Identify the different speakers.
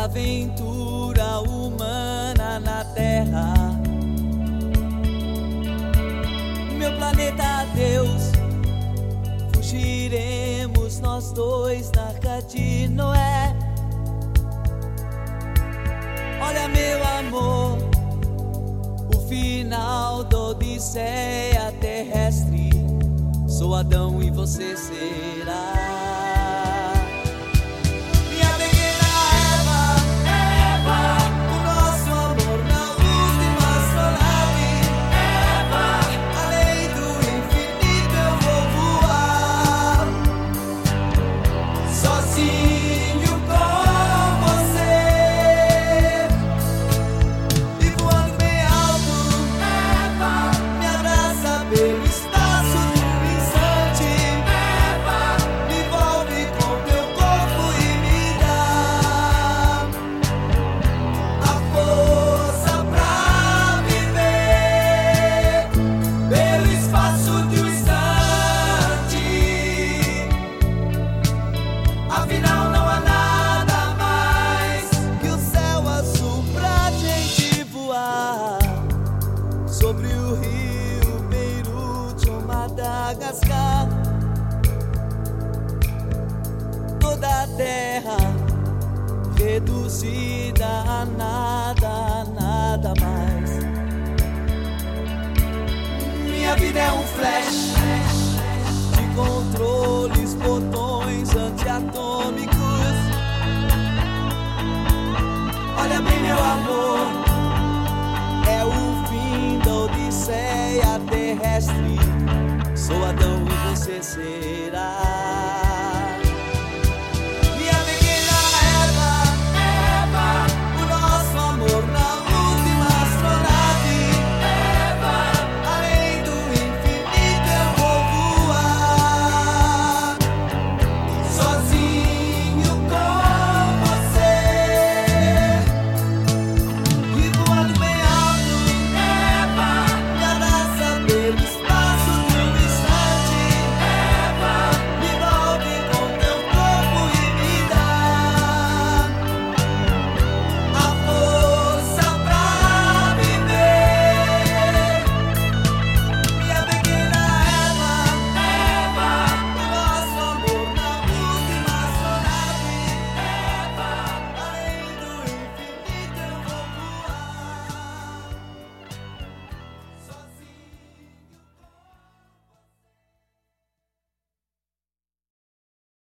Speaker 1: aventura humana na Terra. Meu planeta Deus, fugiremos nós dois na Arca de Noé. Olha, meu amor, o final da odisseia terrestre. Sou Adão e você será minha pequena Eva. O nosso amor na luz de uma astronave. Eva, além do infinito eu vou voar, sozinho com você, e voando bem alto. Eva, me abraça pelo espaço do instante. Eva, me envolve com teu corpo e me dá a força pra viver pelo espaço de um instante. Afinal não há nada mais que o céu azul pra gente voar sobre o rio Beirute ou Madagascar. Toda a terra reduzida a nada mais. Minha vida é um flash de controles, botões antiatômicos. Olha bem, meu amor, é o fim da odisseia terrestre. Sou Adão e você será